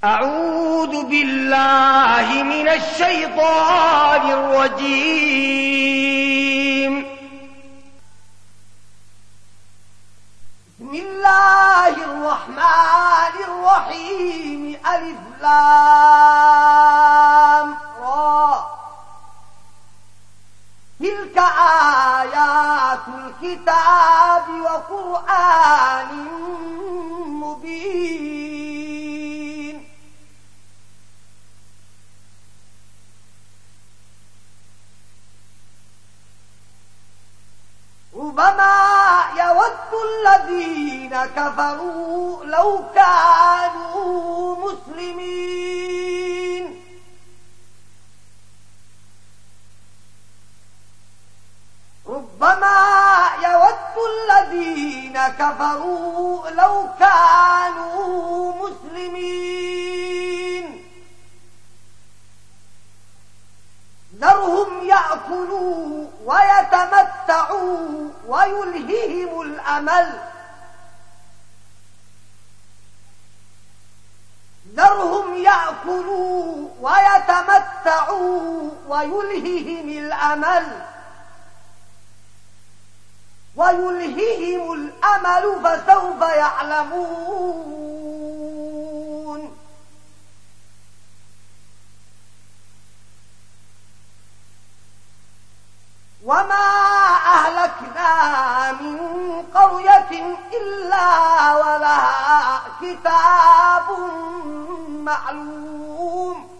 أعوذ بالله من الشيطان الرجيم. بسم الله الرحمن الرحيم. ألف لام را. تلك آيات الكتاب وقرآن مبين. ربما يود الذين كفروا لو كانوا مسلمين. ربما يود الذين كفروا لو كانوا مسلمين. ذرهم يأكلوا ويتمتعوا ويلههم الأمل. ذرهم يأكلوا ويتمتعوا ويلههم الأمل فسوف يعلمون. وما أهلكنا من قرية إلا ولها كتاب معلوم.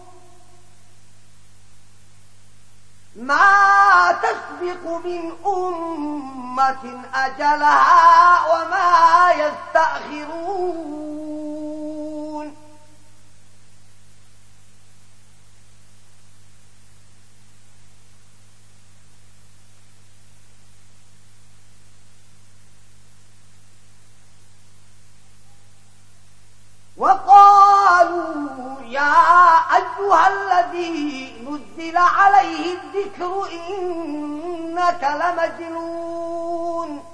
ما تسبق من أمة أجلها وما يستأخرون. وقالوا يا أيها الذي نزل عليه الذكر إنك لمجنون.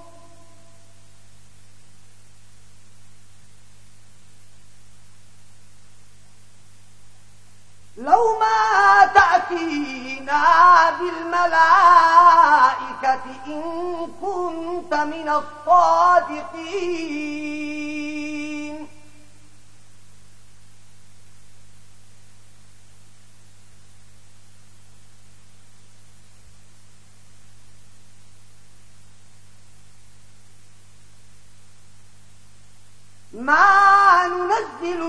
لو ما تأتينا بالملائكة إن كنت من الصادقين. ما ننزل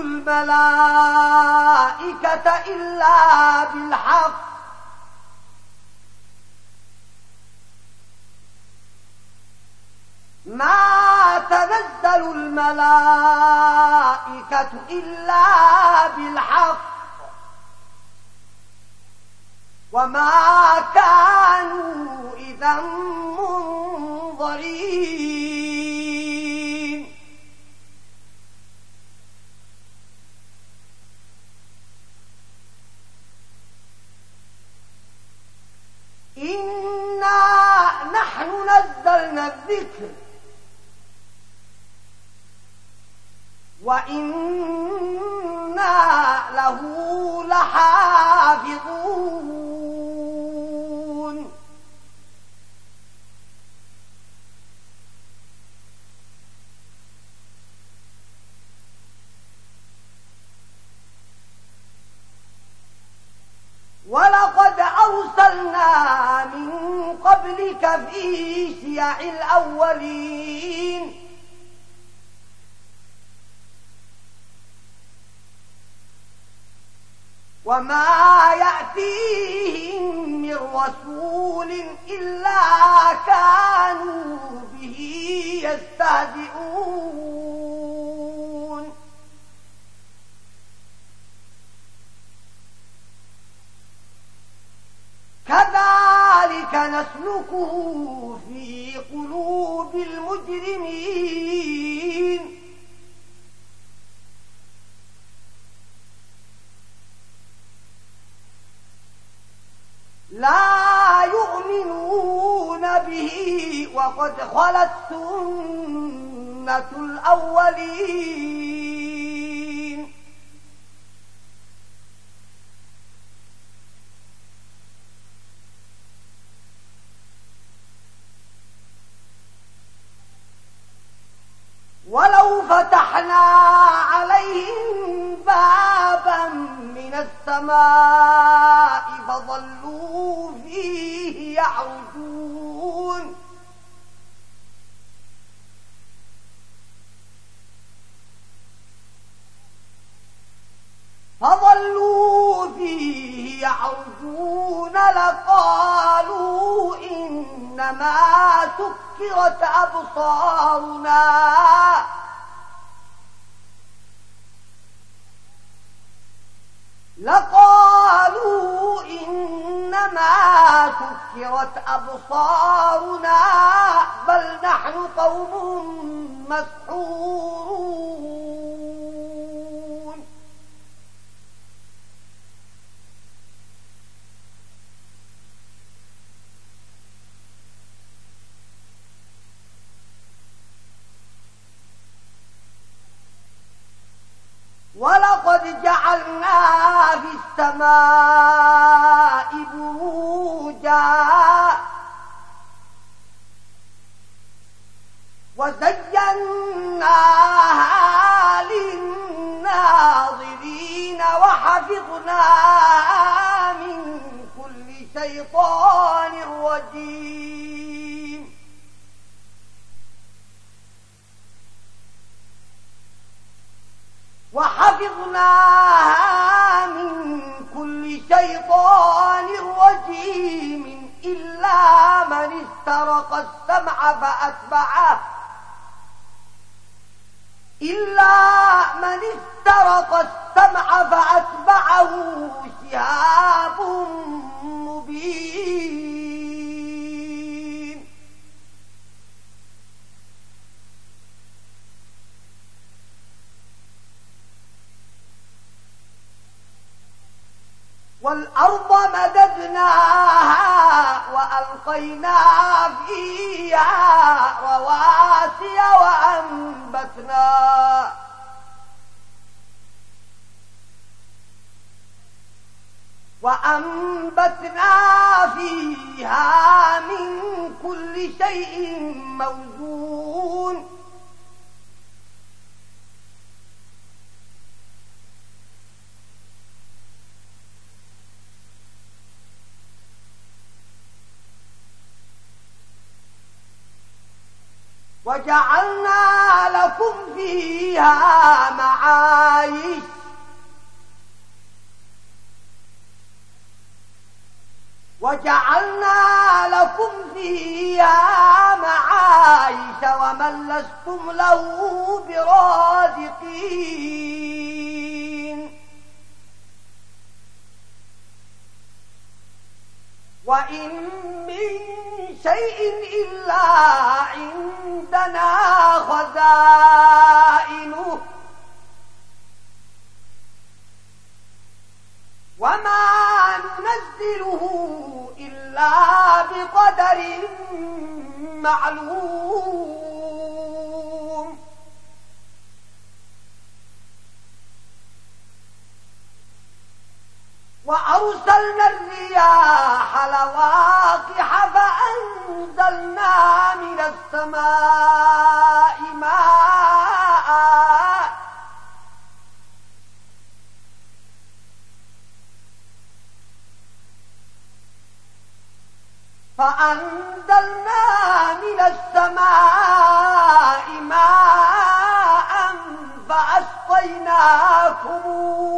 الملائكة إلا بالحق ما تنزل الملائكة إلا بالحق وما كانوا إذا منظرين. إنا نحن نزلنا الذكر وإنا له لحافظون. ولقد أرسلنا من قبلك في شيع الأولين وما يأتيهم من رسول إلا كانوا به يستهزئون. كذلك نسلكه في قلوب المجرمين. لا يؤمنون به وقد خلت سنة الأولين. عليهم بابا من السماء فظلوا فيه يعرجون لقالوا إنما سكرت أبصارنا بل نحن قوم مسحورون ولقد جعلنا في السماء بروجا وزيناها للناظرين وحفظناها من كل شيطان رجيم إلا من استرق السمع فأتبعه شهاب مبين والأرض مددناها وألقينا فيها رواسي وأنبتنا فيها من كل شيء موزون وجعلنا لكم فيها معايش ومن لستم له برازقين وإن من شيء إلا عندنا خزائنه وما ننزله إلا بقدر معلوم وأرسلنا الرياح لواقح فأنزلنا من السماء ماء فأسقيناكم